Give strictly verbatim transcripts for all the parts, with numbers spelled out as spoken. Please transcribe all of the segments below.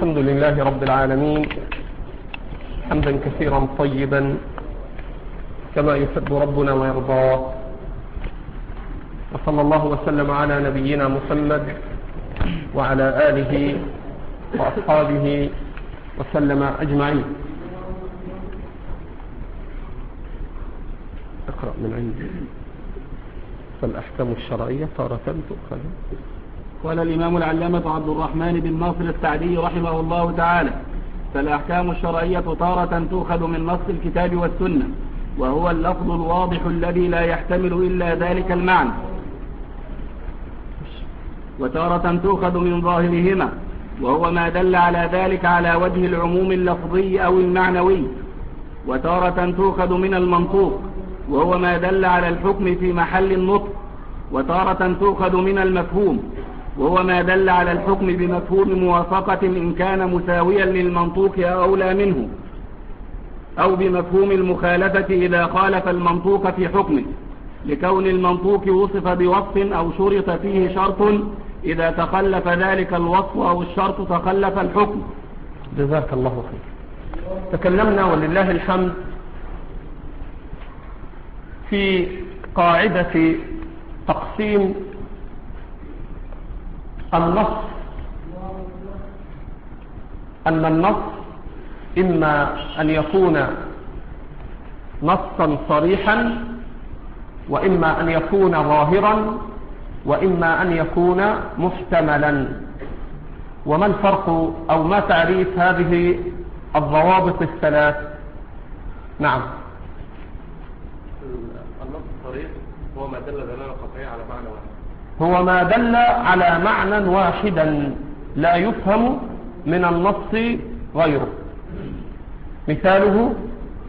الحمد لله رب العالمين حمدا كثيرا طيبا كما يحب ربنا ويرضاه، وصلى الله وسلم على نبينا محمد وعلى آله وأصحابه وسلم أجمعين. اقرأ من عندي. فالأحكام الشرعية تارة تؤخذ. قال الإمام العلامة عبد الرحمن بن ناصر السعدي رحمه الله تعالى: فالأحكام الشرعية تارة تؤخذ من نص الكتاب والسنة، وهو اللفظ الواضح الذي لا يحتمل إلا ذلك المعنى، وتارة تؤخذ من ظاهرهما، وهو ما دل على ذلك على وجه العموم اللفظي أو المعنوي، وتارة تؤخذ من المنطوق، وهو ما دل على الحكم في محل النطق، وتارة تؤخذ من المفهوم، وهو ما دل على الحكم بمفهوم موافقة إن كان مساويا للمنطوق أو أولى منه، أو بمفهوم المخالفة إذا خالف المنطوق في حكمه، لكون المنطوق وصف بوصف أو شرط فيه شرط، إذا تخلف ذلك الوصف أو الشرط تخلف الحكم. جزاك الله خير. تكلمنا ولله الحمد في قاعدة تقسيم النص، أن النص إما أن يكون نصا صريحا، وإما أن يكون ظاهرا، وإما أن يكون محتملا. وما الفرق أو ما تعريف هذه الضوابط الثلاث؟ نعم. النص الصريح هو ما دل دلالة قطعية على معنى واحد، هو ما دل على معنى واحدا لا يفهم من النص غيره. مثاله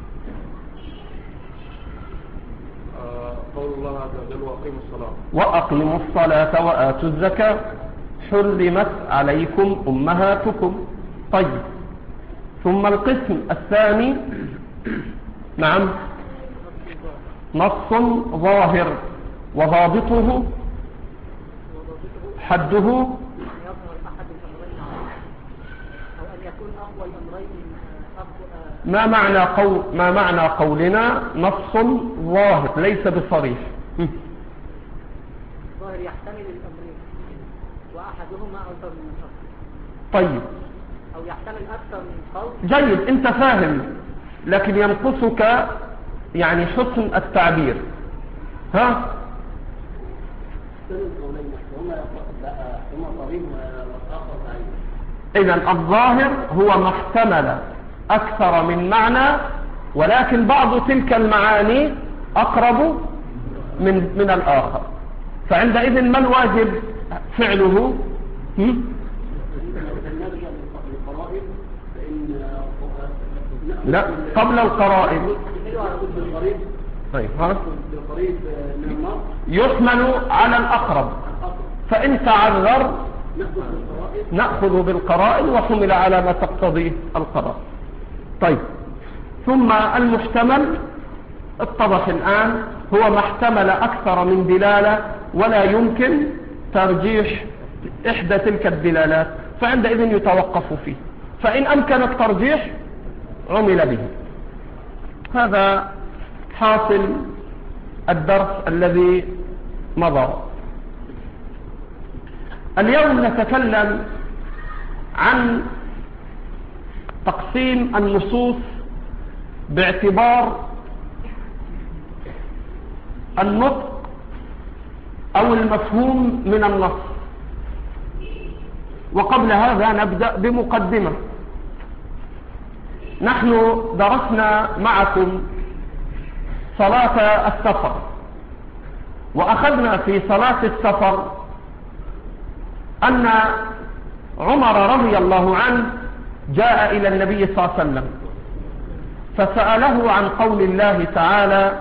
قول الله عز وجل: وأقيموا الصلاة وأقيموا الصلاة وآتوا الزكاة حرمت عليكم أمهاتكم. طيب، ثم القسم الثاني، نعم، نص ظاهر وضابطه حده ما معنى قول ما معنى قولنا نص ظاهر ليس بصريح؟ ظاهر يحتمل الأمرين وأحدهما أكثر من الآخر. طيب، أو يحتمل أكثر من قول. جيد، أنت فاهم، لكن ينقصك يعني حسن التعبير. ها؟ إذن الظاهر هو ما احتمل أكثر من معنى، ولكن بعض تلك المعاني أقرب من من الآخر، فعندئذ ما الواجب فعله؟ لا، قبل القرائن. طيب، ها؟ يحمل على الأقرب، فإن تعذر نأخذ بالقرائن، وحمل على ما تقتضيه القرائن. طيب، ثم المحتمل اتضح الآن، هو ما احتمل أكثر من دلالة ولا يمكن ترجيح إحدى تلك الدلالات، فعندئذ يتوقف فيه، فإن أمكن الترجيح عمل به. هذا حاصل الدرس الذي مضى. اليوم نتكلم عن تقسيم النصوص باعتبار النطق أو المفهوم من النص. وقبل هذا نبدأ بمقدمة. نحن درسنا معكم صلاة السفر، وأخذنا في صلاة السفر أن عمر رضي الله عنه جاء إلى النبي صلى الله عليه وسلم فسأله عن قول الله تعالى: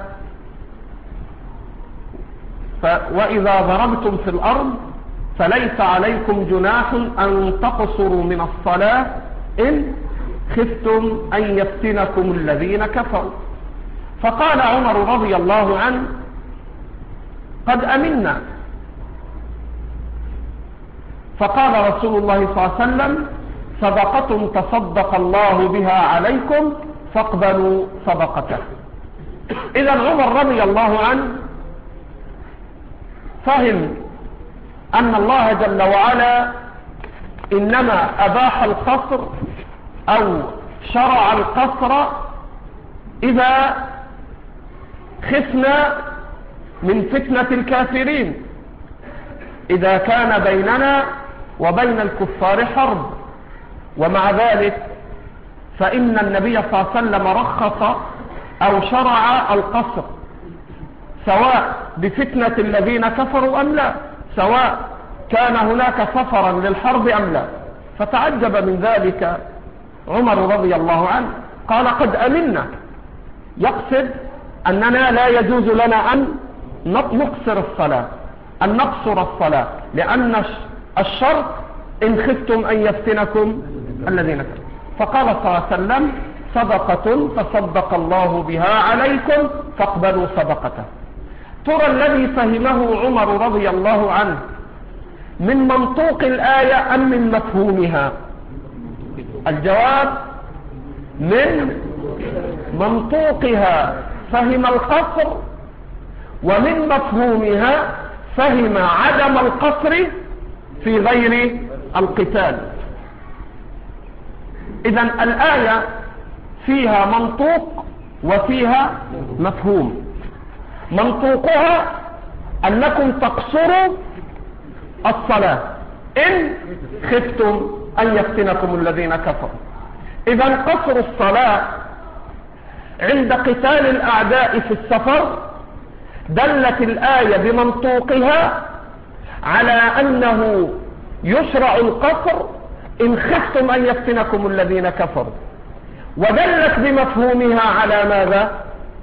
وإذا ضربتم في الأرض فليس عليكم جناح أن تقصروا من الصلاة إن خفتم أن يفتنكم الذين كفروا. فقال عمر رضي الله عنه: قد أمنا. فقال رسول الله صلى الله عليه وسلم: صدقة تصدق الله بها عليكم فاقبلوا صدقته. إذا عمر رضي الله عنه فهم أن الله جل وعلا إنما أباح القصر أو شرع القصر إذا خفنا من فتنة الكافرين، إذا كان بيننا وبين الكفار حرب. ومع ذلك فإن النبي صلى الله عليه وسلم رخص أو شرع القصر سواء بفتنة الذين كفروا أم لا، سواء كان هناك سفرا للحرب أم لا. فتعجب من ذلك عمر رضي الله عنه، قال قد أمنا، يقصد أننا لا يجوز لنا أن نقصر الصلاة، أن نقصر الصلاة، لأن الشرط إن خفتم أن يفتنكم الذين كفروا. فقال صلى الله عليه وسلم صدقة تصدق الله بها عليكم فاقبلوا صدقته. ترى الذي فهمه عمر رضي الله عنه من منطوق الآية أم من مفهومها؟ الجواب من منطوقها فهم القصر، ومن مفهومها فهم عدم القصر في غير القتال. إذن الآية فيها منطوق وفيها مفهوم. منطوقها أنكم تقصروا الصلاة إن خفتم أن يفتنكم الذين كفروا. إذن قصر الصلاة عند قتال الأعداء في السفر دلت الآية بمنطوقها على أنه يشرع القصر إن خفتم أن يفتنكم الذين كفروا، ودلت بمفهومها على ماذا؟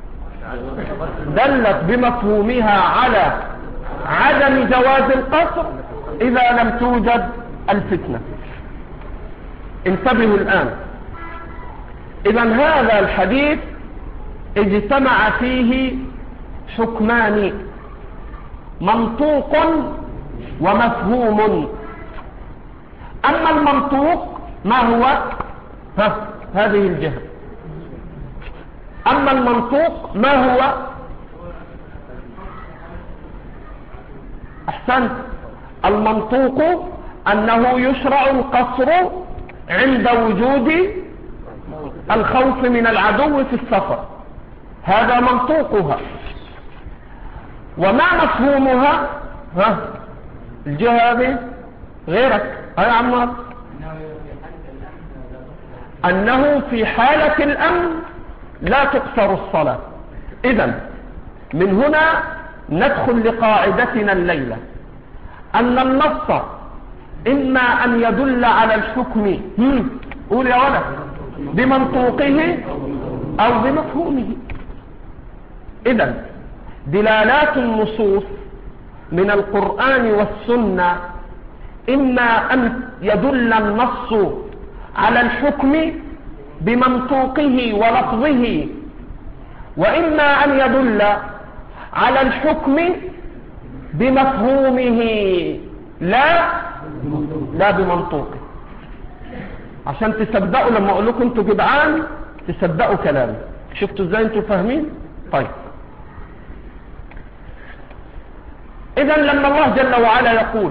دلت بمفهومها على عدم جواز القصر إذا لم توجد الفتنة. انتبهوا الآن. إذن هذا الحديث اجتمع فيه حكمان، منطوق ومفهوم. أما المنطوق ما هو؟ ها هذه الجهة. أما المنطوق ما هو؟ أحسنت. المنطوق أنه يشرع القصر عند وجود الخوف من العدو في السفر، هذا منطوقها. وما مفهومها؟ ها الجهة هذه غيرك هيا عمار، أنه في حالة الأمن لا تقصر الصلاة. إذن من هنا ندخل لقاعدتنا الليلة، أن النص إما أن يدل على الحكم قول يا ولد بمنطوقه أو بمفهومه. إذن دلالات النصوص من القرآن والسنة إما أن يدل النص على الحكم بمنطوقه ولفظه، وإما أن يدل على الحكم بمفهومه لا لا بمنطوقه، عشان تصدقوا لما أقول لكم انتوا جدعان تصدقوا كلامي. شفتوا ازاي انتوا فاهمين؟ طيب إذن لما الله جل وعلا يقول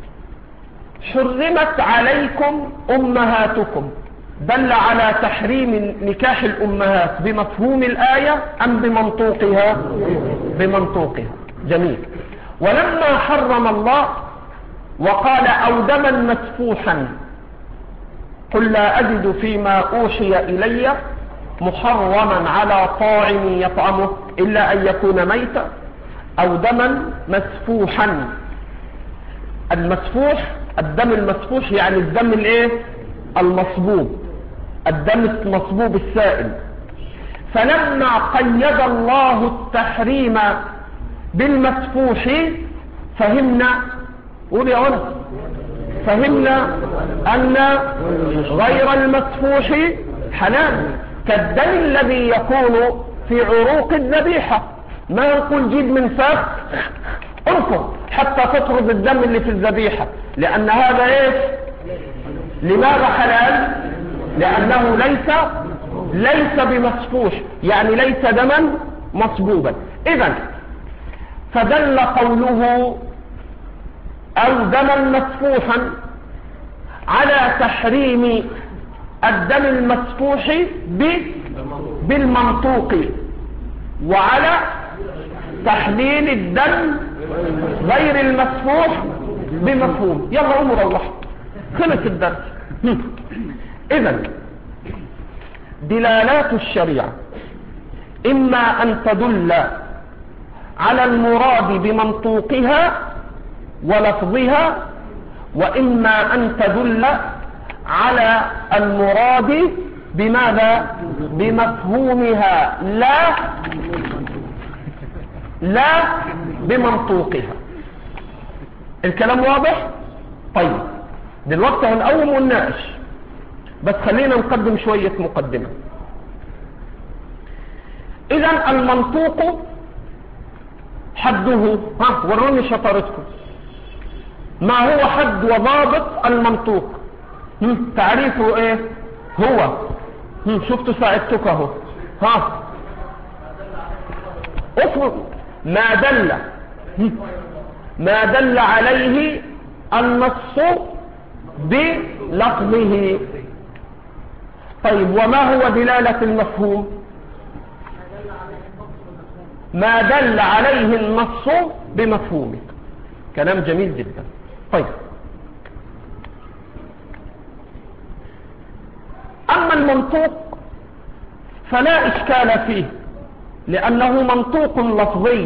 حرمت عليكم أمهاتكم، دل على تحريم نكاح الأمهات بمفهوم الآية أم بمنطوقها؟ بمنطوقها. جميل. ولما حرم الله وقال أو دما مسفوحا قل لا أجد فيما أوحي إلي محرما على طاعم يطعمه إلا أن يكون ميتا أو دما مسفوحا. المسفوح الدم المسفوح يعني الدم الايه؟ المصبوب، الدم المصبوب السائل. فلما قيد الله التحريم بالمسفوح فهمنا قول يا ولد فهمنا أن غير المسفوح حلال، كالدم الذي يكون في عروق الذبيحة. ما نقول جيب من فاس انفر حتى تطرد الدم اللي في الذبيحة، لأن هذا ايش؟ لماذا حلال؟ لأنه ليس ليس بمسفوح، يعني ليس دما مصبوبا. إذن فدل قوله أو دما مسفوحا على تحريم الدم المسفوح بالمنطوق، وعلى تحليل الدم غير المسفوح بمفهوم. يلا قوموا روحوا، خلص الدرس. إذن دلالات الشريعة إما أن تدل على المراد بمنطوقها ولفظها، وإما أن تدل على المراد بماذا؟ بمفهومها لا لا بمنطوقها. الكلام واضح؟ طيب دلوقتي هنقوم ونناقش، بس خلينا نقدم شوية مقدمة. إذن المنطوق حده، ها وروني شطارتكم، ما هو حد وضابط المنطوق؟ تعريفه ايه هو؟ شفتوا ساعدتك اهو. ها افرض ما دل ما دل عليه النص بلفظه. طيب وما هو دلالة المفهوم؟ ما دل عليه النص بمفهومه. كلام جميل جدا. طيب أما المنطوق فلا إشكال فيه، لأنه منطوق لفظي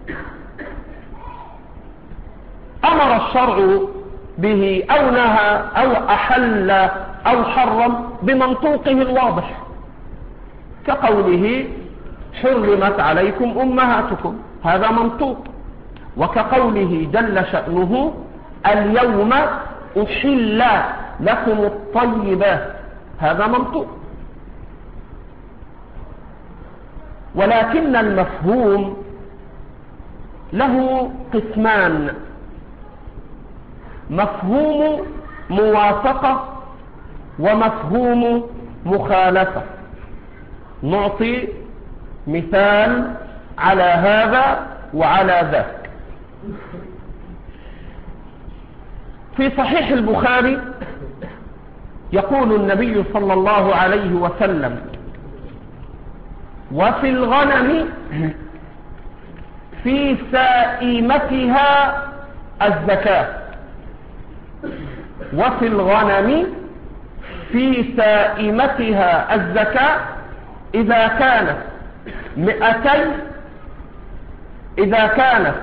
أمر الشرع به أو نهى أو أحل أو حرم بمنطوقه الواضح، كقوله حرمت عليكم أمهاتكم، هذا منطوق. وكقوله جل شأنه اليوم أحل لكم الطيبات، هذا منطوق. ولكن المفهوم له قسمان: مفهوم موافقة ومفهوم مخالفة. نعطي مثال على هذا وعلى ذاك. في صحيح البخاري يقول النبي صلى الله عليه وسلم: وفي الغنم في سائمتها الزكاة. وفي الغنم في سائمتها الزكاة إذا كانت مئتين إذا كانت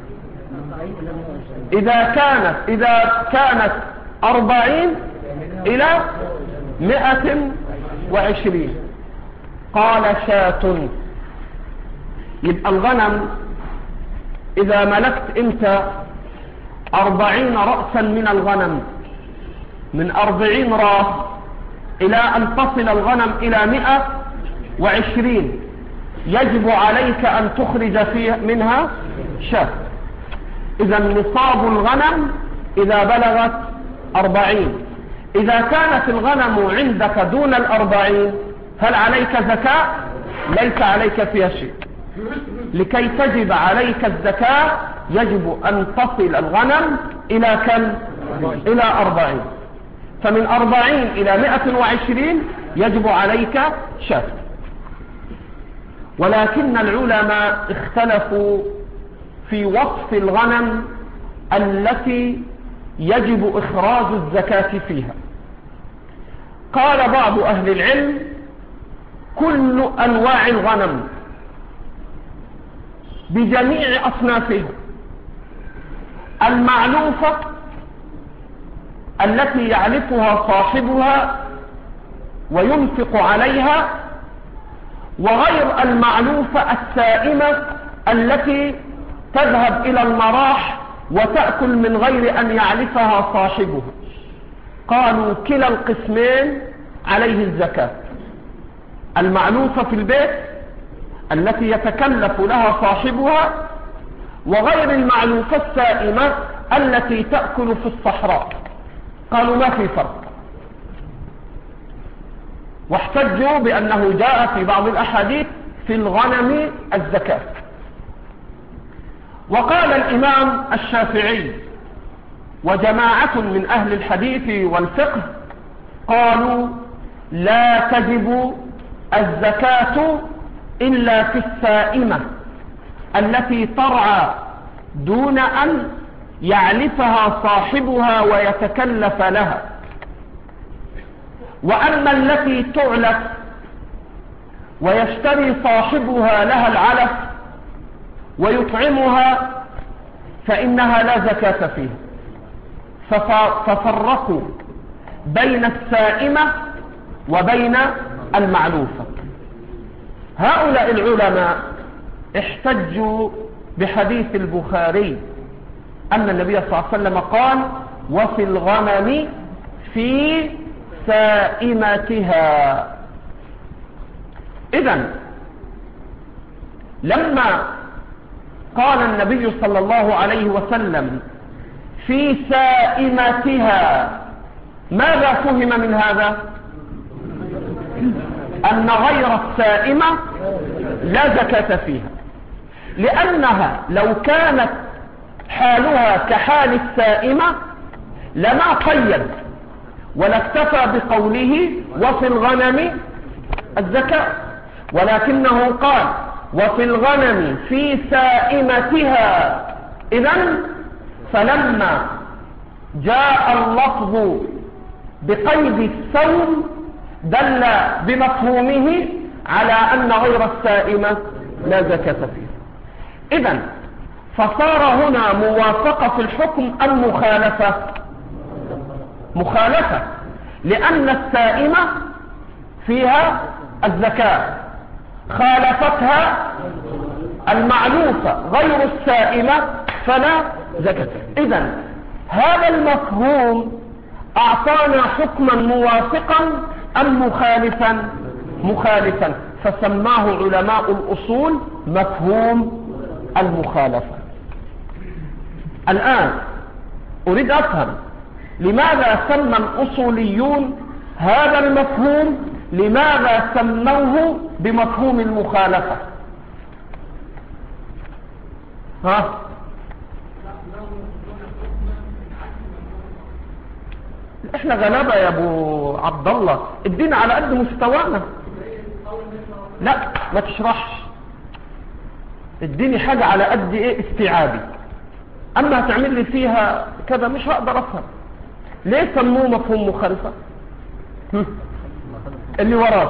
إذا كانت إذا كانت أربعين إلى مئة وعشرين. قال شاة. يبقى الغنم إذا ملكت أنت أربعين رأسا من الغنم، من أربعين رأس إلى أن تصل الغنم إلى مئة وعشرين، يجب عليك أن تخرج فيها منها شاة. إذا نصاب الغنم إذا بلغت أربعين. إذا كانت الغنم عندك دون الأربعين هل عليك زكاة؟ ليس عليك فيها شيء. لكي تجب عليك الزكاة يجب أن تصل الغنم إلى كم؟ إلى أربعين. فمن أربعين إلى مئة وعشرين يجب عليك شاة. ولكن العلماء اختلفوا في وصف الغنم التي يجب إخراج الزكاة فيها. قال بعض أهل العلم: كل أنواع الغنم بجميع أصنافها، المعلوفة التي يعرفها صاحبها وينفق عليها، وغير المعلوفة السائمة التي تذهب إلى المراح وتأكل من غير أن يعرفها صاحبها. قالوا كلا القسمين عليه الزكاة: المعلوفة في البيت التي يتكلف لها صاحبها، وغير المعلوفة السائمة التي تأكل في الصحراء. قالوا ما في فرق. واحتجوا بأنه جاء في بعض الأحاديث في الغنم الزكاة. وقال الإمام الشافعي وجماعة من أهل الحديث والفقه قالوا لا تجب الزكاة إلا في السائمة التي ترعى دون أن يعلفها صاحبها ويتكلف لها، وأما التي تعلف ويشتري صاحبها لها العلف ويطعمها فإنها لا زكاة فيها. ففرقوا بين السائمة وبين المعلوفة. هؤلاء العلماء احتجوا بحديث البخاري أن النبي صلى الله عليه وسلم قال وفي الغنم في سائمتها. إذن لما قال النبي صلى الله عليه وسلم في سائمتها ماذا فهم من هذا؟ أن غير السائمة لا زكاة فيها، لأنها لو كانت حالها كحال السائمة لما قيد ولا اكتفى بقوله وفي الغنم الزكاة، ولكنه قال وفي الغنم في سائمتها. إذن فلما جاء اللفظ بقيد السوم دل بمفهومه على أن غير السائمة لا زكاة فيها. إذن فصار هنا موافقة في الحكم أم مخالفة؟ مخالفة، لأن السائمة فيها الزكاة، خالفتها المعلوفة غير السائمة فلا زكاة. إذن هذا المفهوم أعطانا حكما موافقا أم مخالفا؟ مخالفا، فسماه علماء الأصول مفهوم المخالفة. الآن أريد أفهم لماذا سمى الأصوليون هذا المفهوم، لماذا سموه بمفهوم المخالفة؟ ها؟ احنا غلابة يا ابو عبد الله، الدين على قد مستوانا. لا ما تشرحش، اديني حاجة على قد ايه استيعابي، اما هتعمل لي فيها كذا مش هقدر افهم. ليه سموه مفهوم مخالفة؟ اللي وراك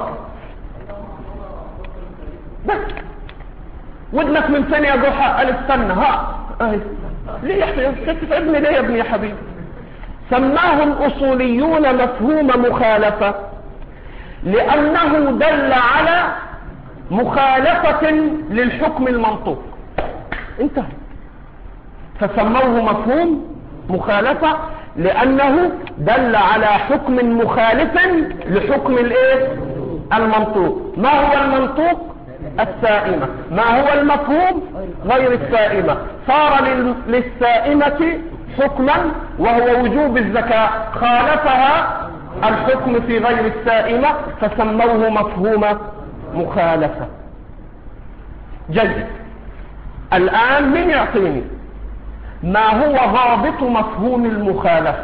بس ودنك من ثانية جوحة قال استنى ها اهي. ليه يا حبيبي تتعبني ليه يا ابني يا حبيبي؟ سماه الأصوليون مفهوم مخالفة لأنه دل على مخالفة للحكم المنطوق، انتهى. فسموه مفهوم مخالفة لأنه دل على حكم مخالف لحكم الايه؟ المنطوق. ما هو المنطوق؟ السائمة. ما هو المفهوم؟ غير السائمة. صار للسائمة حكما وهو وجوب الزكاة، خالفها الحكم في غير السائمة فسموه مفهوم مخالفة. جيد. الآن من يعطيني ما هو ضابط مفهوم المخالفة؟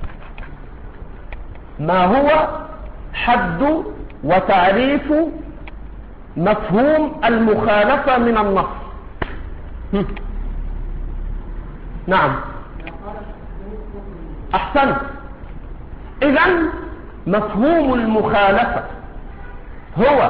ما هو حد وتعريف مفهوم المخالفة من النص؟ نعم أحسنت. إذن مفهوم المخالفة هو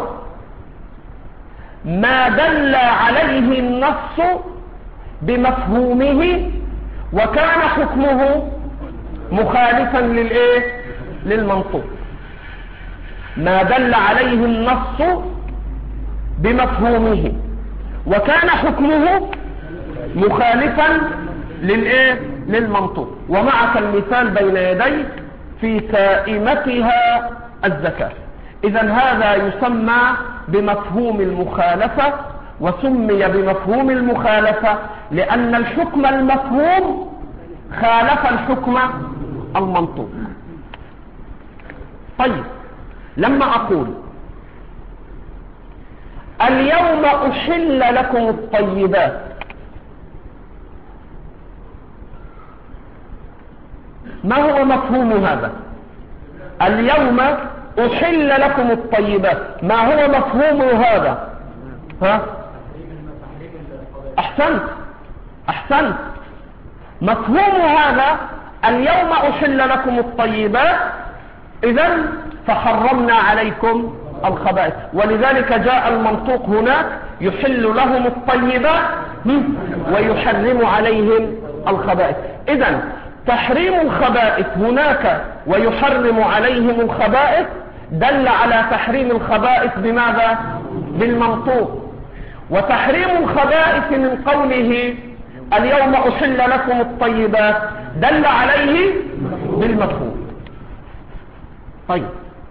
ما دل عليه النص بمفهومه وكان حكمه مخالفا للإيه؟ للمنطوق. ما دل عليه النص بمفهومه وكان حكمه مخالفا للإيه؟ للمنطوق. ومعك المثال بين يديك في سائمتها الزكاة. إذن هذا يسمى بمفهوم المخالفة، وسمي بمفهوم المخالفة لأن الحكم المفهوم خالف الحكم المنطوق. طيب لما أقول اليوم أحل لكم الطيبات، ما هو مفهوم هذا؟ اليوم أحل لكم الطيبات، ما هو مفهوم هذا؟ ها؟ أحسنت أحسنت مفهوم هذا اليوم أحل لكم الطيبات، إذن فحرمنا عليكم الخبائث، ولذلك جاء المنطوق هناك يحل لهم الطيبات ويحرم عليهم الخبائث. إذن تحريم الخبائث هناك ويحرم عليهم الخبائث دل على تحريم الخبائث بماذا؟ بالمنطوق. وتحريم الخبائث من قوله اليوم أحل لكم الطيبات دل عليه بالمفهوم. طيب،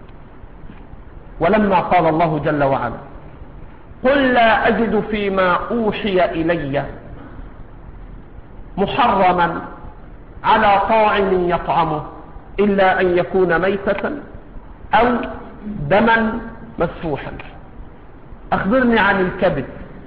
ولما قال الله جل وعلا قل لا أجد فيما أوحي إلي محرما على طاعم يطعمه إلا أن يكون ميتة أو دما مسفوحا. أخبرني عن الكبد،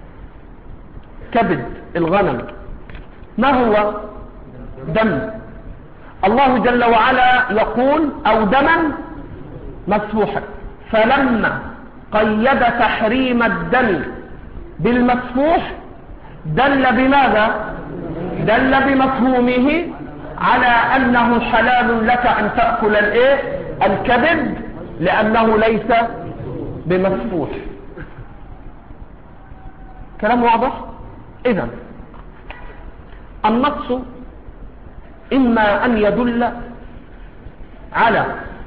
كبد الغنم ما هو؟ دم. الله جل وعلا يقول أو دما مسفوحا، فلما قيد تحريم الدم بالمسفوح دل بماذا؟ دل بمفهومه على أنه حلال لك أن تأكل الايه؟ الكبد، لأنه ليس بمسفوح. كلام واضح؟ إذن النص إما أن يدل على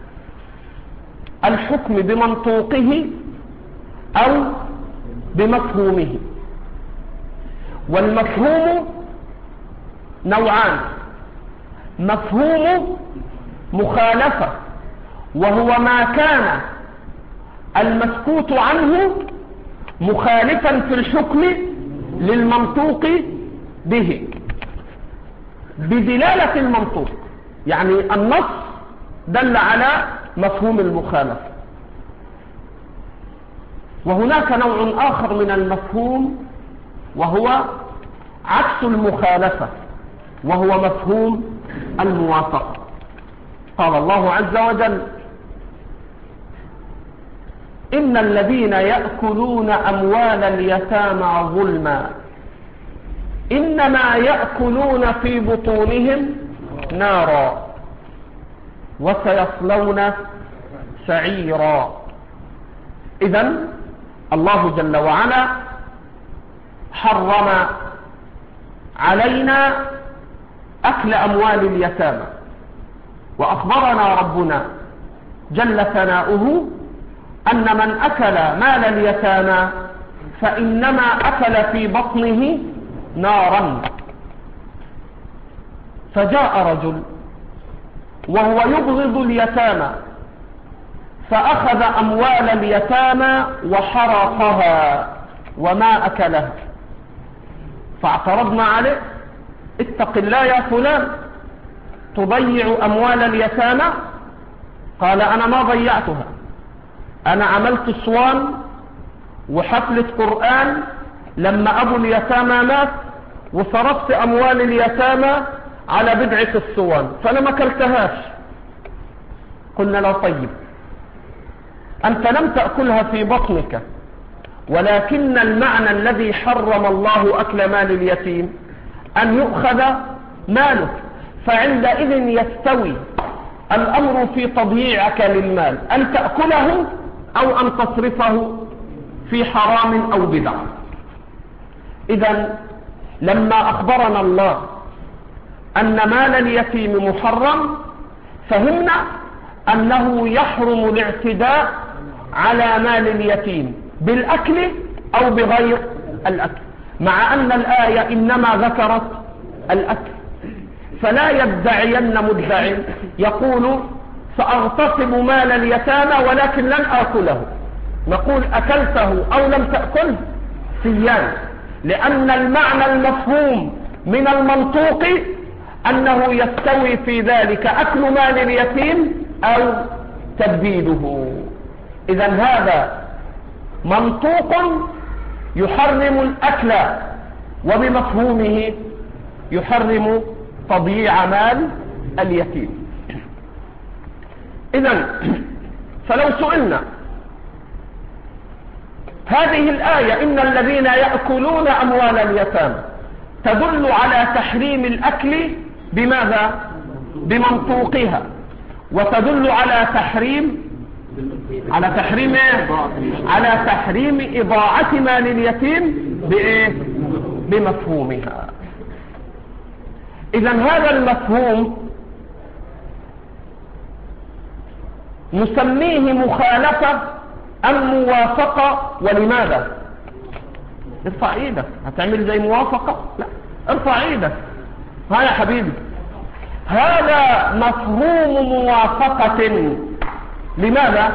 الحكم بمنطوقه أو بمفهومه، والمفهوم نوعان: مفهوم مخالفة وهو ما كان المسكوت عنه مخالفا في الحكم للمنطوق به بدلالة المنطوق، يعني النص دل على مفهوم المخالفة. وهناك نوع آخر من المفهوم وهو عكس المخالفة، وهو مفهوم الموافقة. قال الله عز وجل إن الذين يأكلون أموال اليتامى ظلما إنما يأكلون في بطونهم نارا وسيصلون سعيرا. إذن الله جل وعلا حرم علينا أكل أموال اليتامى، وأخبرنا ربنا جل ثناؤه أن من أكل مال اليتامى فإنما أكل في بطنه نارا. فجاء رجل وهو يبغض اليتامى فأخذ أموال اليتامى وحرقها وما أكلها، فاعترضنا عليه: اتق الله يا فلان، تضيع أموال اليتامى؟ قال: أنا ما ضيعتها، أنا عملت صوان وحفلة قرآن لما أبو اليتامى مات، وصرفت أموال اليتامى على بدعة الصوان، فأنا ما كلتهاش. قلنا له: طيب، أنت لم تأكلها في بطنك، ولكن المعنى الذي حرم الله أكل مال اليتيم أن يؤخذ ماله، فعندئذ يستوي الأمر في تضييعك للمال أن تأكله أو أن تصرفه في حرام أو بدع. إذن لما أخبرنا الله أن مال اليتيم محرم فهمنا أنه يحرم الاعتداء على مال اليتيم بالأكل أو بغير الأكل، مع أن الآية إنما ذكرت الأكل. فلا يدعين مدعي يقول سأغتصب مال اليتامى ولكن لن آكله، نقول أكلته أو لم تأكله سيان، لأن المعنى المفهوم من المنطوق أنه يستوي في ذلك أكل مال اليتيم أو تبديده. إذا هذا منطوق يحرم الأكل، وبمفهومه يحرم تضييع مال اليتيم. إذا فلو سئلنا هذه الآية إن الذين يأكلون أموال اليتامى تدل على تحريم الأكل بماذا؟ بمنطوقها، وتدل على تحريم على تحريم ايه؟ على تحريم إضاعة مال اليتيم بايه؟ بمفهومها. إذا هذا المفهوم نسميه مخالفة أم موافقة؟ ولماذا؟ ارفع ايدك، هتعمل زي موافقة؟ لا، ارفع ايدك. ها يا حبيبي، هذا مفهوم موافقة. لماذا؟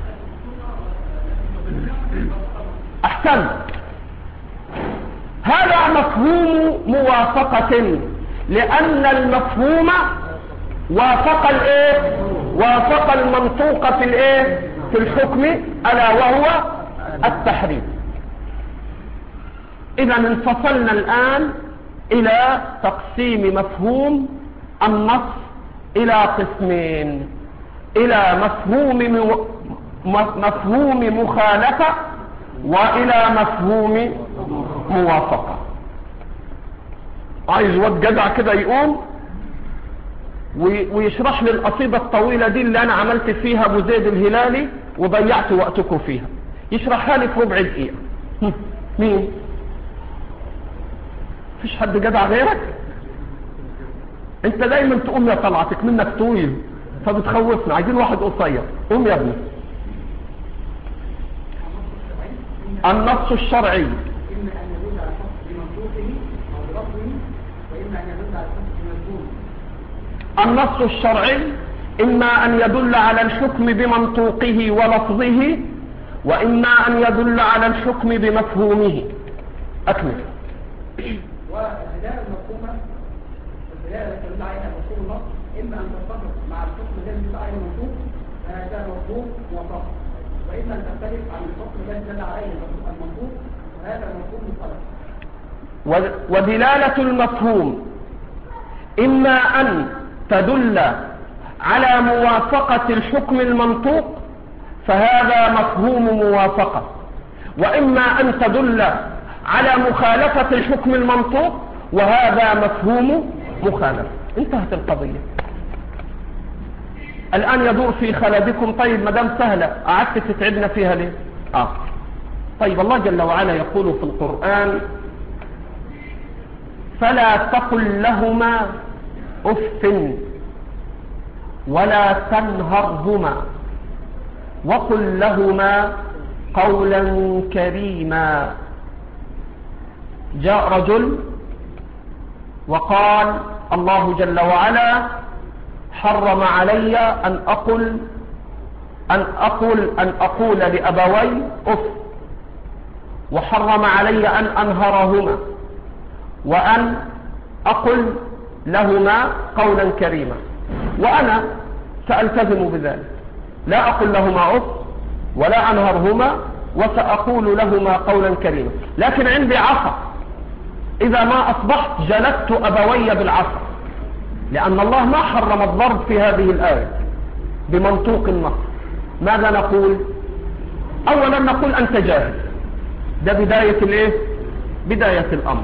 احسن، هذا مفهوم موافقة لأن المفهوم وافق الايه؟ وافق المنطوق في الايه؟ في الحكم، ألا وهو التحريم. إذا انفصلنا الآن إلى تقسيم مفهوم النص إلى قسمين، إلى مفهوم مفهوم مخالفة وإلى مفهوم موافقة. عايز واد جدع كده يقوم ويشرح لي القصيدة الطويلة دي اللي أنا عملت فيها أبو زيد الهلالي وضيعت وقتكم فيها، يشرحها لي في ربع دقيقة. مين؟ مفيش حد جدع غيرك؟ انت دايما تقوم يا طلعتك منك طويل فبتخوفنا، عايزين واحد قصير. قوم يا ابني. النص الشرعي إما أن يدل على الحكم بمنطوقه أو بلفظه، وإما أن يدل على الحكم بمفهومه. النص الشرعي إما أن يدل على الحكم بمنطوقه ولفظه، وإما أن يدل على الحكم بمفهومه. أكمل. والدلالة المفهومة، الدلالة التي تدل عليها مفهوم النص، إما أن تتفق مع الحكم الذي دل عليه المنطوق فهذا مفهوم موافق، وإما أن تختلف عن الحكم الذي دل عليه المنطوق وهذا مفهوم مخالف. ودلالة المفهوم إما أن تدل على موافقة الحكم المنطوق فهذا مفهوم موافقة، وإما أن تدل على مخالفة الحكم المنطوق وهذا مفهوم مخالفة. انتهت القضية. الآن يدور في خلدكم، طيب مدام سهلة قعدت تتعبنا فيها ليه؟ آه. طيب الله جل وعلا يقول في القرآن: فلا تقل لهما أف ولا تنهرهما وقل لهما قولا كريما. جاء رجل وقال: الله جل وعلا حرم علي أن أقول أن أقول أن أقول لأبوي أف، وحرم علي أن أنهرهما وأن أقول لهما قولا كريما، وأنا سألتزم بذلك، لا أقول لهما أف ولا أنهرهما وسأقول لهما قولا كريما. لكن عندي عصا، إذا ما أصبحت جلدت أبوي بالعصا، لأن الله ما حرم الضرب في هذه الآية بمنطوق النص. ماذا نقول؟ أولا نقول أنت جاهل، ده بداية الإيه؟ بداية الأمر،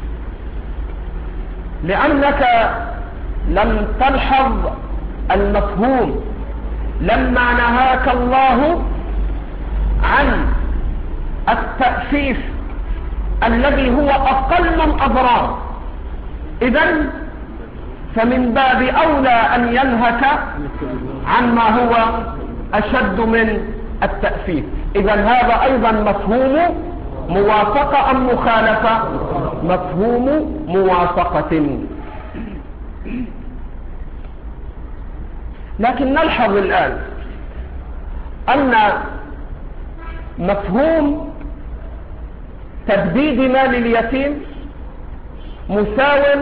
لأنك لم تلحظ المفهوم لما نهاك الله عن التأفيف الذي هو أقل من أضرار. إذن فمن باب أولى أن ينهك عما هو أشد من التأفيف. إذن هذا أيضا مفهوم موافقة أم مخالفة؟ مفهوم موافقة. لكن نلحظ الآن أن مفهوم تبديد مال اليتيم مساو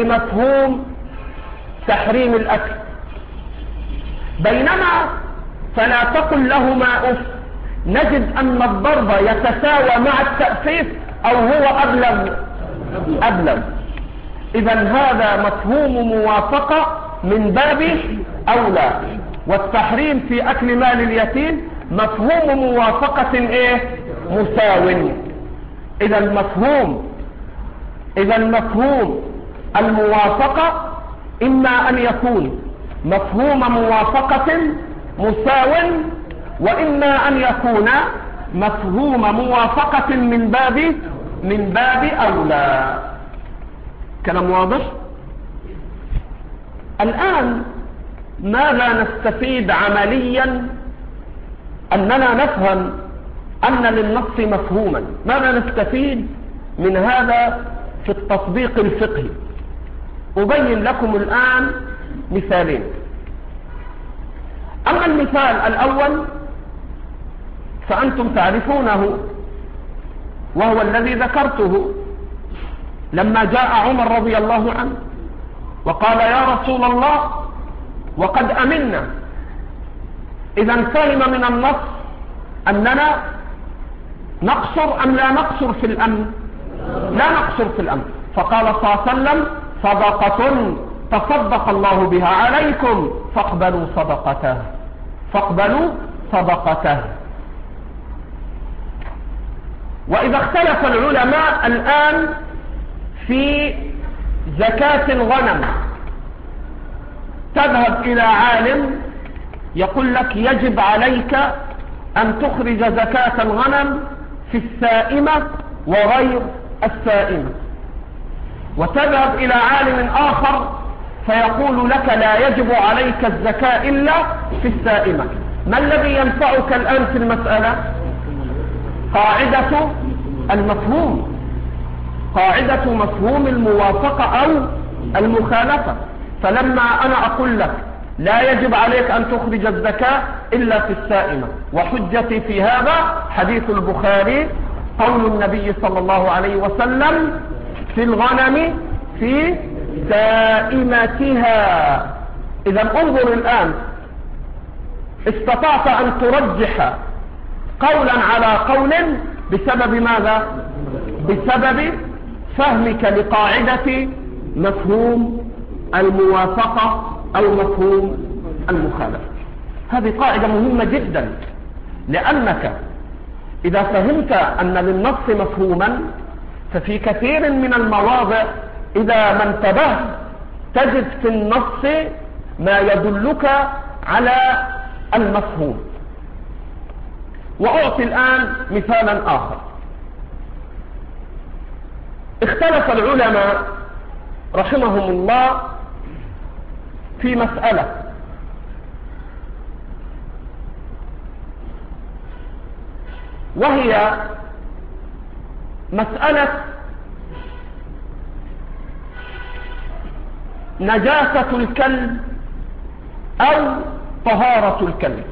لمفهوم تحريم الأكل، بينما فلا تقل لهما أف. نجد أن الضرب يتساوى مع التأسيس أو هو أبلغ أبلغ. إذا هذا مفهوم موافقة من باب أولى. والتحريم في أكل مال اليتيم مفهوم موافقة إيه؟ مساو. إذا المفهوم إذا المفهوم الموافقة إما أن يكون مفهوم موافقة مساو، وإما أن يكون مفهوم موافقة من باب من باب أولى. كلام واضح؟ الآن ماذا نستفيد عمليا؟ أننا نفهم أن للنص مفهوما. ماذا نستفيد من هذا في التطبيق الفقهي؟ أبين لكم الآن مثالين. أما المثال الأول فأنتم تعرفونه، وهو الذي ذكرته لما جاء عمر رضي الله عنه وقال يا رسول الله وقد أمنا. إذا فهم من النص أننا نقصر أم لا نقصر في الأمن؟ لا نقصر في الأمن. فقال صلى الله عليه وسلم صدقة تصدق الله بها عليكم فاقبلوا صدقته فاقبلوا صدقته. وإذا اختلف العلماء الآن في زكاة الغنم، تذهب إلى عالم يقول لك يجب عليك أن تخرج زكاة الغنم في السائمة وغير السائمة، وتذهب إلى عالم آخر فيقول لك لا يجب عليك الزكاة إلا في السائمة. ما الذي ينفعك الآن في المسألة؟ قاعدة المفهوم، قاعدة مفهوم الموافقة أو المخالفة. فلما أنا أقول لك لا يجب عليك أن تخرج الزكاة إلا في السائمة، وحجتي في هذا حديث البخاري قول النبي صلى الله عليه وسلم في الغنم في سائمتها. إذا انظر الآن، استطعت أن ترجح قولا على قول بسبب ماذا؟ بسبب فهمك لقاعدة مفهوم الموافقة أو مفهوم المخالفة. هذه قاعدة مهمة جدا، لأنك إذا فهمت أن للنص مفهوما ففي كثير من المواضع إذا ما انتبهت تجد في النص ما يدلك على المفهوم. وأعطي الآن مثالا آخر. اختلف العلماء رحمهم الله في مسألة، وهي مسألة نجاسة الكلب أو طهارة الكلب.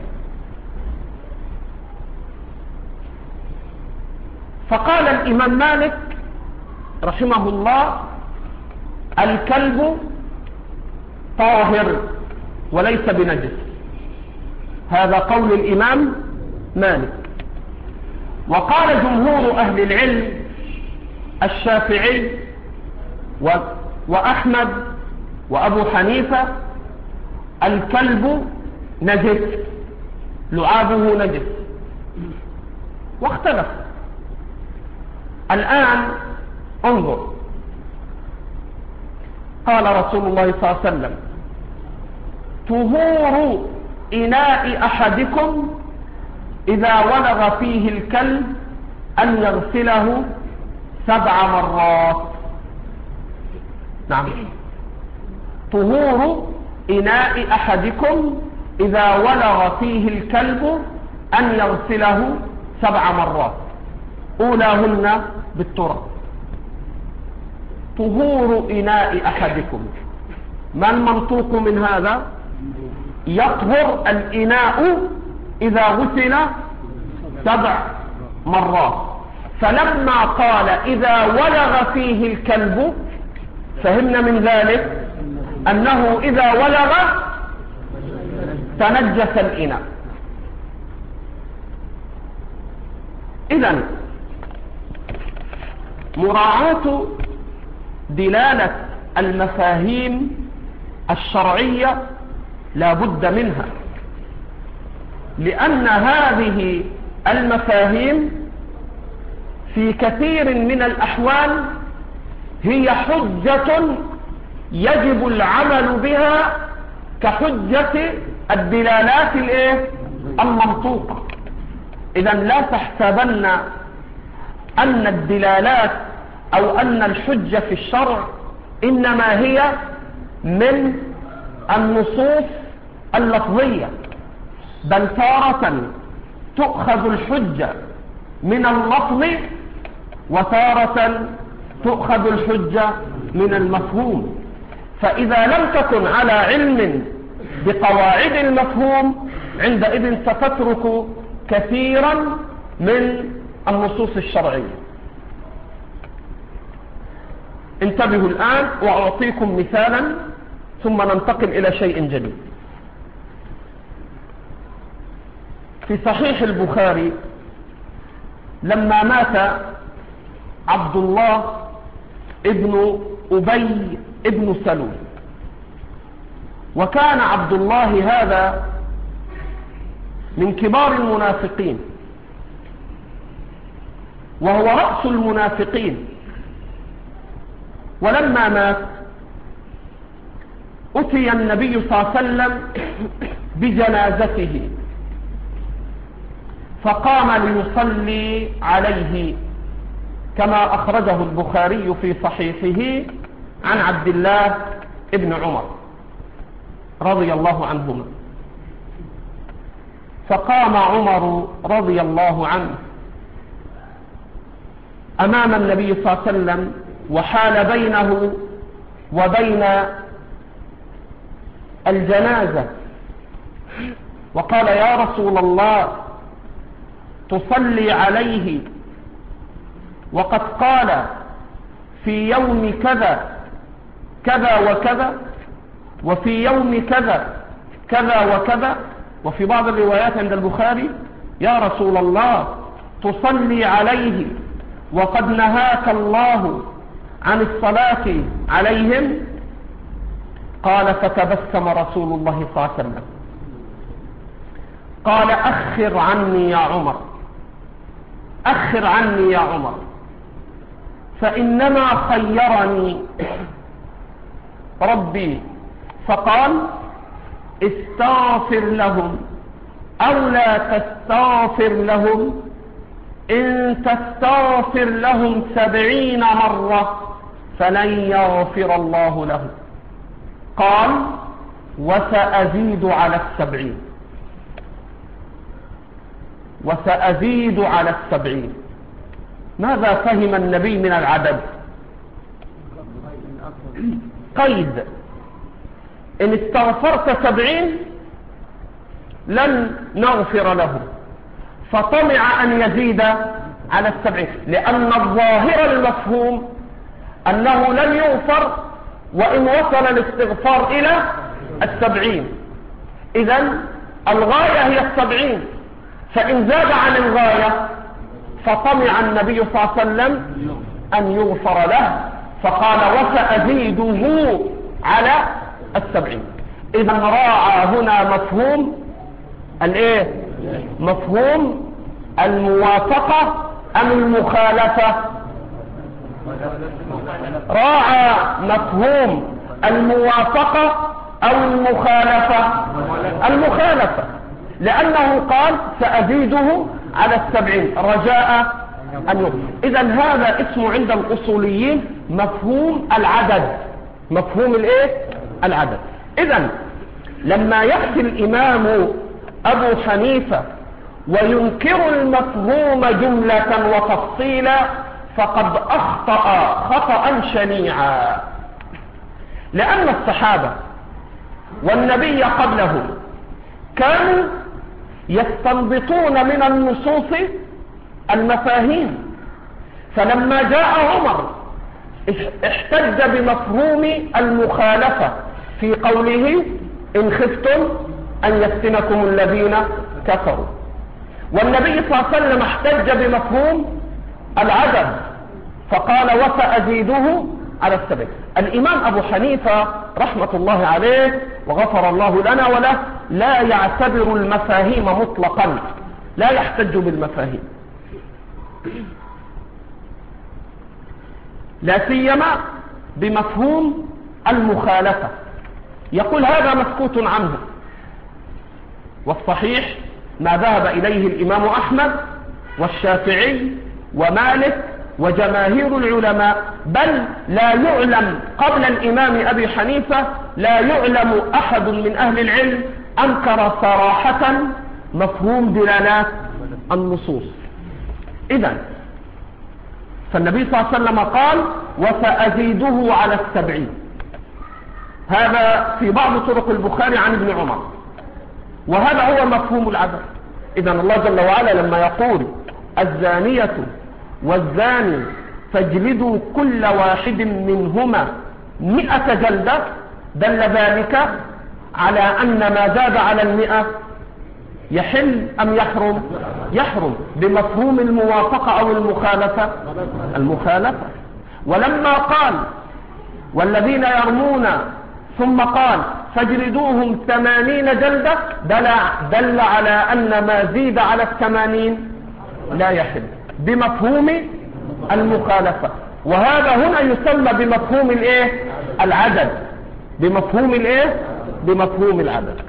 فقال الإمام مالك رحمه الله الكلب طاهر وليس بنجس. هذا قول الإمام مالك. وقال جمهور أهل العلم الشافعي وأحمد وأبو حنيفة الكلب نجس، لعابه نجس، واختلف. الآن انظر، قال رسول الله صلى الله عليه وسلم طهور إناء أحدكم إذا ولغ فيه الكلب أن يغسله سبع مرات. نعم، طهور إناء أحدكم إذا ولغ فيه الكلب أن يغسله سبع مرات، أولاهن بالتراب. طهور إناء أحدكم، ما المنطوق من هذا؟ يطهر الإناء إذا غسل سبع مرات. فلما قال إذا ولغ فيه الكلب فهمنا من ذلك أنه إذا ولغ تنجس الإناء. إذن مراعاة دلالة المفاهيم الشرعية لا بد منها، لأن هذه المفاهيم في كثير من الأحوال هي حجة يجب العمل بها كحجة الدلالات المنطوقة. إذا لا تحسبن أن الدلالات أو أن الحجة في الشرع إنما هي من النصوص اللفظية، بل تارة تؤخذ الحجة من اللفظ وتارة تؤخذ الحجة من المفهوم. فإذا لم تكن على علم بقواعد المفهوم عندئذ ستترك كثيرا من النصوص الشرعية. انتبهوا الآن وأعطيكم مثالا ثم ننتقل إلى شيء جديد. في صحيح البخاري لما مات عبد الله ابن أبي ابن سلول، وكان عبد الله هذا من كبار المنافقين وهو رأس المنافقين، ولما مات أتي النبي صلى الله عليه وسلم بجنازته فقام ليصلي عليه كما أخرجه البخاري في صحيحه عن عبد الله ابن عمر رضي الله عنهما. فقام عمر رضي الله عنه أمام النبي صلى الله عليه وسلم وحال بينه وبين الجنازة وقال: يا رسول الله، تصلي عليه وقد قال في يوم كذا كذا وكذا، وفي يوم كذا كذا وكذا. وفي بعض الروايات عند البخاري: يا رسول الله، تصلي عليه وقد نهاك الله عن الصلاة عليهم. قال: فتبسم رسول الله صلى الله عليه وسلم قال: أخر عني يا عمر، أخر عني يا عمر، فإنما خيرني ربي فقال: استغفر لهم أو لا تستغفر لهم، إن تستغفر لهم سبعين مرة فلن يغفر الله لهم. قال: وسأزيد على السبعين، وسأزيد على السبعين. ماذا فهم النبي من العدد؟ قيد: إن استغفرت سبعين لن نغفر له، فطمع أن يزيد على السبعين، لأن الظاهر المفهوم أنه لن يغفر وإن وصل الاستغفار إلى السبعين. إذن الغاية هي السبعين، فإن زاد عن الغاية فطمع النبي صلى الله عليه وسلم أن يغفر له، فقال: وسأزيده على السبعين. إذن راعى هنا مفهوم الايه؟ مفهوم الموافقة أم المخالفة؟ راعى مفهوم الموافقة أو المخالفة؟ المخالفة، لأنه قال: سأزيده على السبعين رجاء أن يغفر. إذن هذا اسمه عند الأصوليين مفهوم العدد، مفهوم الايه؟ العدد. إذن لما يأتي الإمام أبو حنيفة وينكر المفهوم جملة وتفصيلا فقد أخطأ خطأ شنيعا، لأن الصحابة والنبي قبله كانوا يستنبطون من النصوص المفاهيم، فلما جاء عمر احتج بمفهوم المخالفة في قوله: إن خفتم أن يفتنكم الذين كفروا. والنبي صلى الله عليه وسلم احتج بمفهوم العدد فقال وسأزيده على السبع. الإمام أبو حنيفة رحمة الله عليه وغفر الله لنا وله لا يعتبر المفاهيم مطلقا، لا يحتج بالمفاهيم، لا سيما بمفهوم المخالفة، يقول هذا مسكوت عنه. والصحيح ما ذهب إليه الإمام أحمد والشافعي ومالك وجماهير العلماء، بل لا يعلم قبل الإمام أبي حنيفة لا يعلم أحد من أهل العلم أنكر صراحة مفهوم دلالات النصوص. إذن فالنبي صلى الله عليه وسلم قال وسأزيده على السبعين، هذا في بعض طرق البخاري عن ابن عمر، وهذا هو مفهوم العدد. إذن الله جل وعلا لما يقول الزانية والزاني فاجلدوا كل واحد منهما مئة جلدة، دل ذلك على أن ما زاد على المئة يحل أم يحرم؟ يحرم بمفهوم الموافقة أو المخالفة، المخالفة. ولما قال والذين يرمون ثم قال فاجلدوهم ثمانين جلدة، دل, دل على أن ما زيد على الثمانين لا يحل بمفهوم المخالفة. وهذا هنا يسمى بمفهوم الايه؟ العدد، بمفهوم الايه؟ بمفهوم العدد.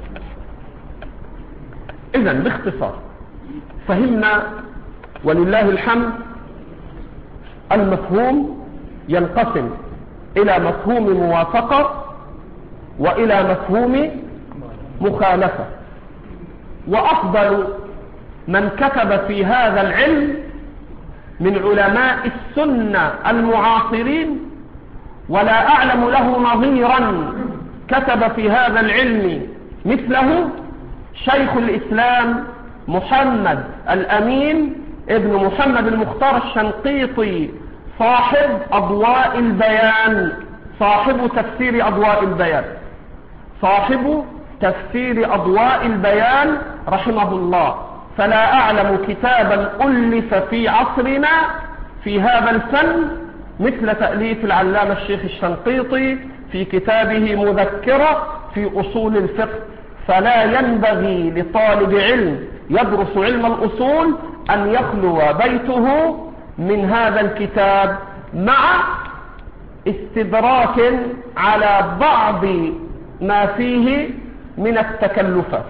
اذن باختصار فهمنا ولله الحمد المفهوم ينقسم الى مفهوم موافقة والى مفهوم مخالفة. وافضل من كتب في هذا العلم من علماء السنة المعاصرين، ولا أعلم له نظيرا كتب في هذا العلم مثله، شيخ الإسلام محمد الأمين ابن محمد المختار الشنقيطي صاحب أضواء البيان، صاحب تفسير أضواء البيان، صاحب تفسير أضواء البيان رحمه الله. فلا أعلم كتابا ألف في عصرنا في هذا الفن مثل تأليف العلامة الشيخ الشنقيطي في كتابه مذكرة في أصول الفقه. فلا ينبغي لطالب علم يدرس علم الأصول أن يخلو بيته من هذا الكتاب، مع استدراك على بعض ما فيه من التكلفات.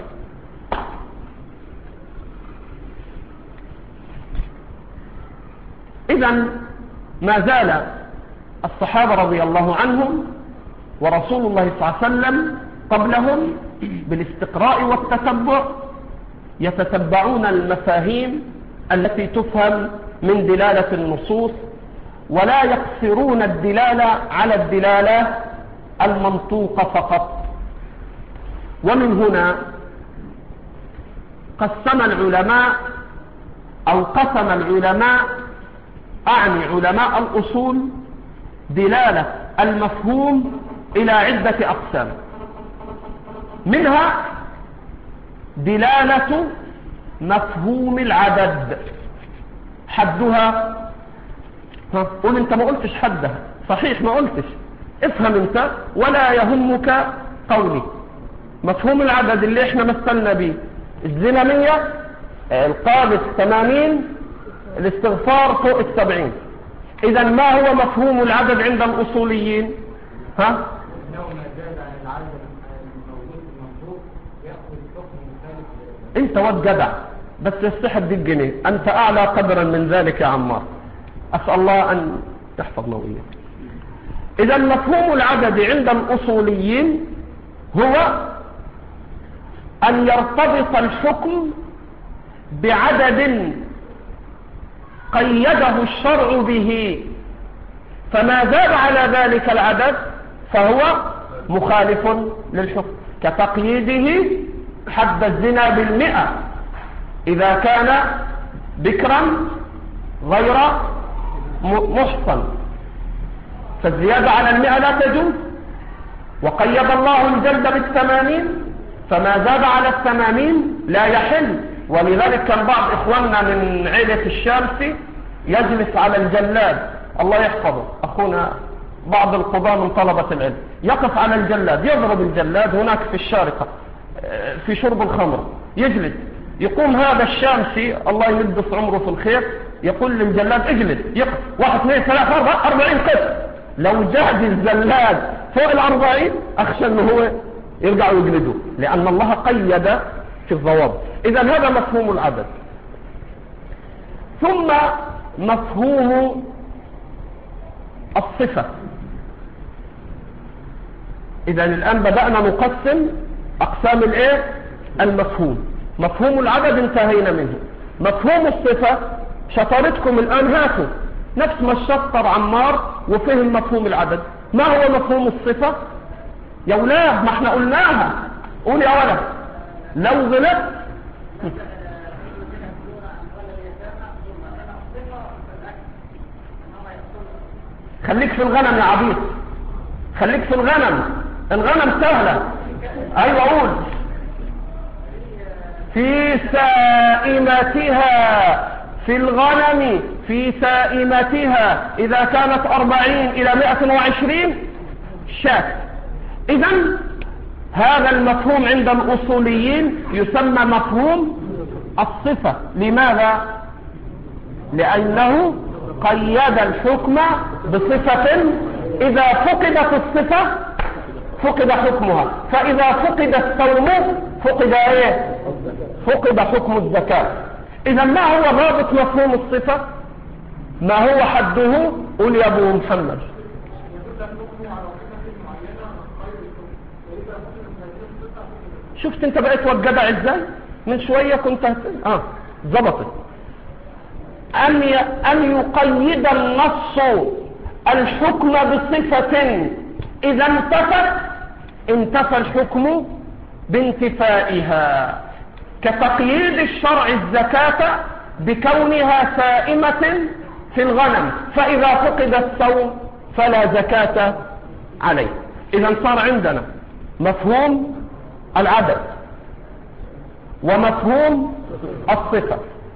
إذن ما زال الصحابة رضي الله عنهم ورسول الله صلى الله عليه وسلم قبلهم بالاستقراء والتتبع يتتبعون المفاهيم التي تفهم من دلالة النصوص، ولا يقصرون الدلالة على الدلالة المنطوقة فقط. ومن هنا قسم العلماء أو قسم العلماء، أعني علماء الأصول، دلالة المفهوم إلى عدة أقسام. منها دلالة مفهوم العدد، حدها، ها قول انت ما قلتش حدها، صحيح ما قلتش، افهم انت ولا يهمك قولي. مفهوم العدد اللي احنا مثلنا به، الزنا مية، القاذف ثمانين، الاستغفار فوق السبعين. اذا ما هو مفهوم العدد عند الاصوليين؟ ها انه ما زاد عن العدد الموجود في المنطوق ياخذ حكم مختلف. انت واد جدع، بس يستحب دي الجنيه، انت اعلى قدرا من ذلك يا عمار، اسال الله ان تحفظنا واياك. اذا مفهوم العدد عند الاصوليين هو ان يرتبط الحكم بعدد قيده الشرع به، فما زاد على ذلك العدد فهو مخالف للحكم، كتقييده حد الزنا بالمئة إذا كان بكرا غير محصن، فالزيادة على المئة لا تجوز. وقيد الله الجلد بالثمانين، فما زاد على الثمانين لا يحل. ولذلك كان بعض إخواننا من عيلة الشامسي يجلس على الجلاد، الله يحفظه أخونا بعض القضاة من طلبة العلم، يقف على الجلاد يضرب الجلاد هناك في الشارقة في شرب الخمر، يجلد. يقوم هذا الشامسي الله يمد في عمره في الخير يقول للجلاد اجلد، يقف واحد اثنين ثلاثة أربعة أربعين قسم. لو جهد الجلاد فوق الأربعين أخشى أنه هو يرجع يجلده، لأن الله قيد في الضوابط. إذا هذا مفهوم العدد. ثم مفهوم الصفة. إذا الآن بدأنا نقسم أقسام الإيه؟ المفهوم. مفهوم العدد انتهينا منه. مفهوم الصفة شطرتكم الآن هاتوا نفس ما الشطر عمار وفهم مفهوم العدد. ما هو مفهوم الصفة يا ولاد؟ ما احنا قلناها. قول يا ولد لو غلط. خليك في الغنم يا عبيط، خليك في الغنم. الغنم سهلة. ايوه قول. في سائمتها، في الغنم في سائمتها إذا كانت أربعين إلى مئة وعشرين شاة. إذن هذا المفهوم عند الأصوليين يسمى مفهوم الصفة. لماذا؟ لأنه قيد الحكم بصفة إذا فقدت الصفة فقد حكمها، فإذا فقد الصوم فقد ايه؟ فقد حكم الزكاة. إذا ما هو ضابط مفهوم الصفة؟ ما هو حده؟ قل يا ابو محمد. شفت انت بقيت والجدع ازاي؟ من شوية كنت هت... اه ضبطت. أن ي... أن يقيد النص الحكم بصفة إذا انتفت انتفى الحكم بانتفائها، كتقييد الشرع الزكاة بكونها سائمة في الغنم، فإذا فقد الصوم فلا زكاة عليه. إذا صار عندنا مفهوم العدد ومفهوم الصفة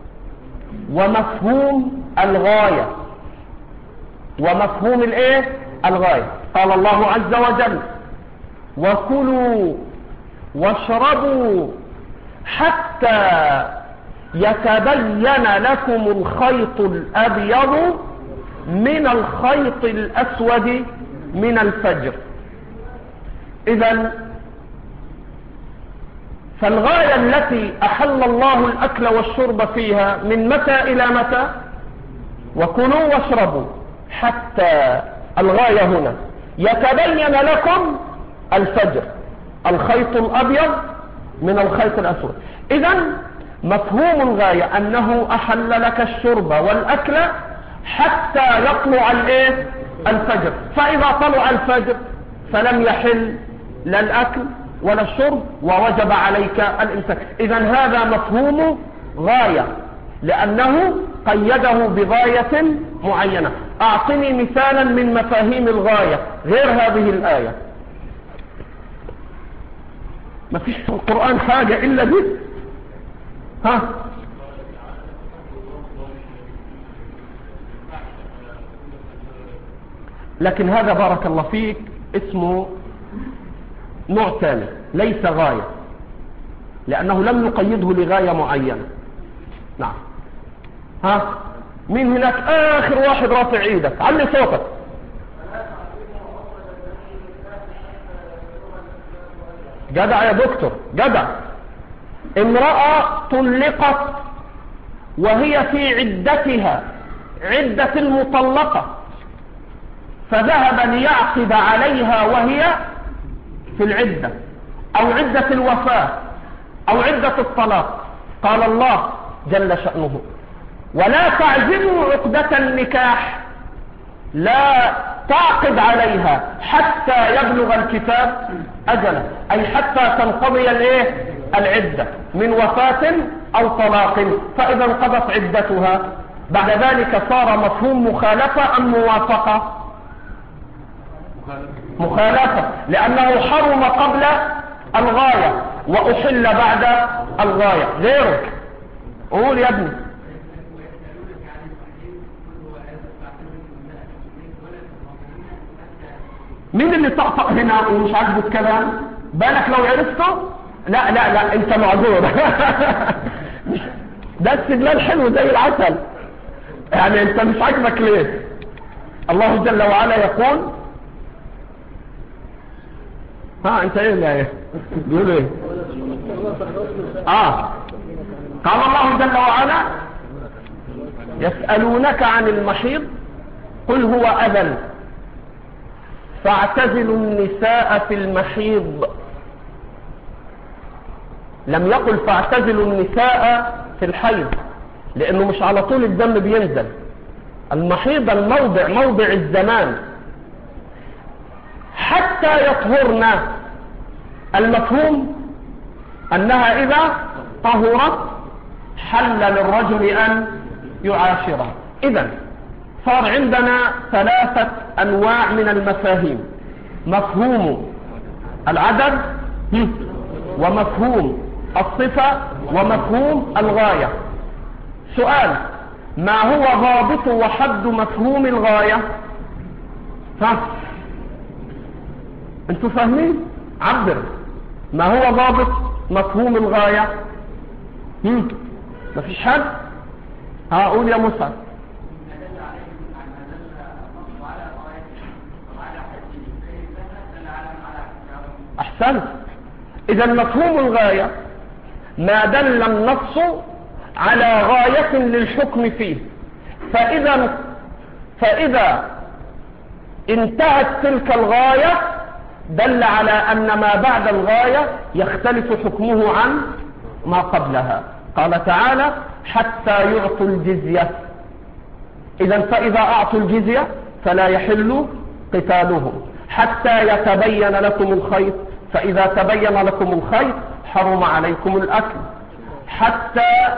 ومفهوم الغاية ومفهوم الايه؟ الغاية. قال الله عز وجل وكلوا واشربوا حتى يتبين لكم الخيط الأبيض من الخيط الأسود من الفجر. إذن فالغاية التي أحل الله الأكل والشرب فيها من متى إلى متى؟ وكلوا واشربوا حتى الغاية هنا يتبين لكم الفجر، الخيط الأبيض من الخيط الأسود. إذن مفهوم الغاية أنه أحل لك الشرب والأكل حتى يطلع الايه؟ الفجر، فإذا طلع الفجر فلم يحل لا الأكل ولا الشرب ووجب عليك الإمساك. إذن هذا مفهوم غاية لأنه قيده بغاية معينة. أعطني مثالا من مفاهيم الغاية غير هذه الآية. ما فيش في القرآن حاجة إلا دي. ها لكن هذا بارك الله فيك اسمه نوع ثاني ليس غاية، لأنه لم يقيده لغاية معينة. نعم. ها مين هناك آخر واحد رافع ايدك؟ علي صوتك. جدع يا دكتور جدع. امرأة طلقت وهي في عدتها عدة المطلقة، فذهب ليعقد عليها وهي في العدة أو عدة الوفاة أو عدة الطلاق. قال الله جل شأنه ولا تعزموا عقدة النكاح، لا تعقد عليها حتى يبلغ الكتاب أجله، أي حتى تنقضي الايه؟ العدة من وفاة أو طلاق. فإذا انقضت عدتها بعد ذلك صار مفهوم مخالفة أم موافقة؟ مخالفة، لأنه حرم قبل الغاية وأحل بعد الغاية. غيرك قول يا ابني. مين اللي طقطق هنا ومش عاجبه الكلام؟ بالك لو عرفته؟ لا لا لا انت معذور. ده استدلال حلو زي العسل. يعني انت مش عاجبك ليه؟ الله جل وعلا يقول ها انت ايه اللي ايه بيقول ايه؟ اه قال الله جل وعلا يسألونك عن المحيض قل هو أذى فاعتزلوا النساء في المحيض. لم يقل فاعتزلوا النساء في الحيض، لانه مش على طول الدم بينزل. المحيض الموضع موضع الزمان حتى يطهرن. المفهوم انها اذا طهرت حل للرجل ان يعاشرها. اذا صار عندنا ثلاثة انواع من المفاهيم: مفهوم العدد، ومفهوم الصفة، ومفهوم الغاية. سؤال: ما هو ضابط وحد مفهوم الغاية؟ ها انتوا فاهمين؟ عبر. ما هو ضابط مفهوم الغاية؟ هم مفيش حد؟ هقول يا مسعد. احسنت. اذا مفهوم الغاية ما دل النص على غاية للحكم فيه، فإذا فإذا انتهت تلك الغاية دل على أن ما بعد الغاية يختلف حكمه عن ما قبلها. قال تعالى: حتى يعطوا الجزية. إذا فإذا أعطوا الجزية فلا يحل قتالهم حتى يتبين لكم الخيط، فإذا تبين لكم الخيط حرم عليكم الأكل حتى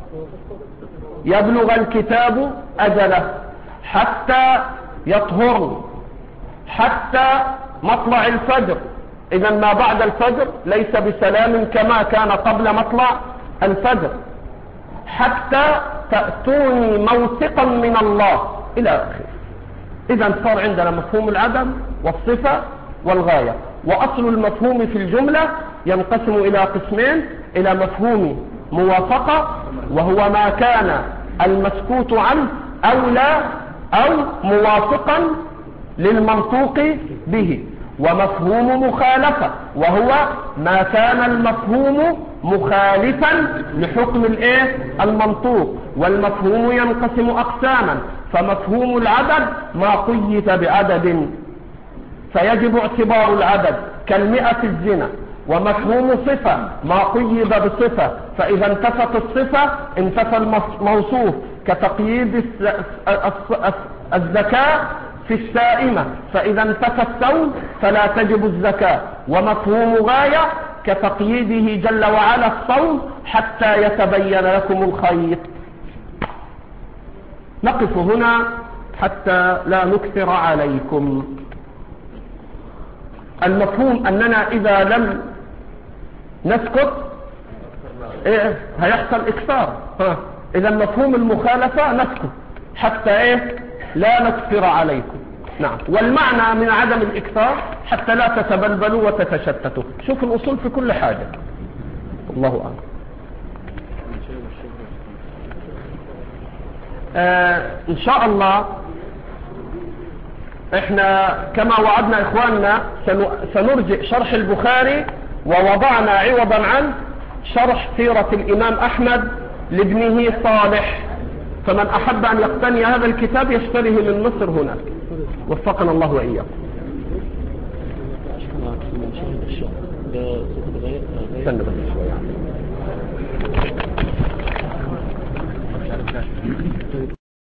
يبلغ الكتاب أجله، حتى يطهر، حتى مطلع الفجر. إذا ما بعد الفجر ليس بسلام كما كان قبل مطلع الفجر، حتى تأتوني موثقا من الله إلى آخره. إذا صار عندنا مفهوم العدم والصفة والغاية. وأصل المفهوم في الجملة ينقسم إلى قسمين: إلى مفهوم موافقة وهو ما كان المسكوت عنه أولى أو موافقا للمنطوق به، ومفهوم مخالفة وهو ما كان المفهوم مخالفا لحكم الايه المنطوق. والمفهوم ينقسم أقساما: فمفهوم العدد ما قيد بعدد فيجب اعتبار العدد كالمئة الزنا. ومفهوم صفة ما قيد بصفة، فإذا انتفت الصفة انتفى الموصوف، كتقييد الزكاة في السائمة، فإذا انتفى الثوب فلا تجب الزكاة. ومفهوم غاية كتقييده جل وعلا الصوم حتى يتبين لكم الخيط. نقف هنا حتى لا نكثر عليكم. المفهوم أننا إذا لم نسكت إيه هيحصل إكثار. إذا مفهوم المخالفة نسكت حتى إيه لا نكثر عليكم. نعم. والمعنى من عدم الإكثار حتى لا تتبلبلوا وتتشتتوا. شوف الأصول في كل حاجة. الله أعلم. آه إن شاء الله احنا كما وعدنا إخواننا سنرجئ شرح البخاري، ووضعنا عوضا عنه شرح سيرة الإمام أحمد لابنه صالح. فمن أحب أن يقتني هذا الكتاب يشتريه من مصر هناك. وفقنا الله وإياكم. استنى بس شوية.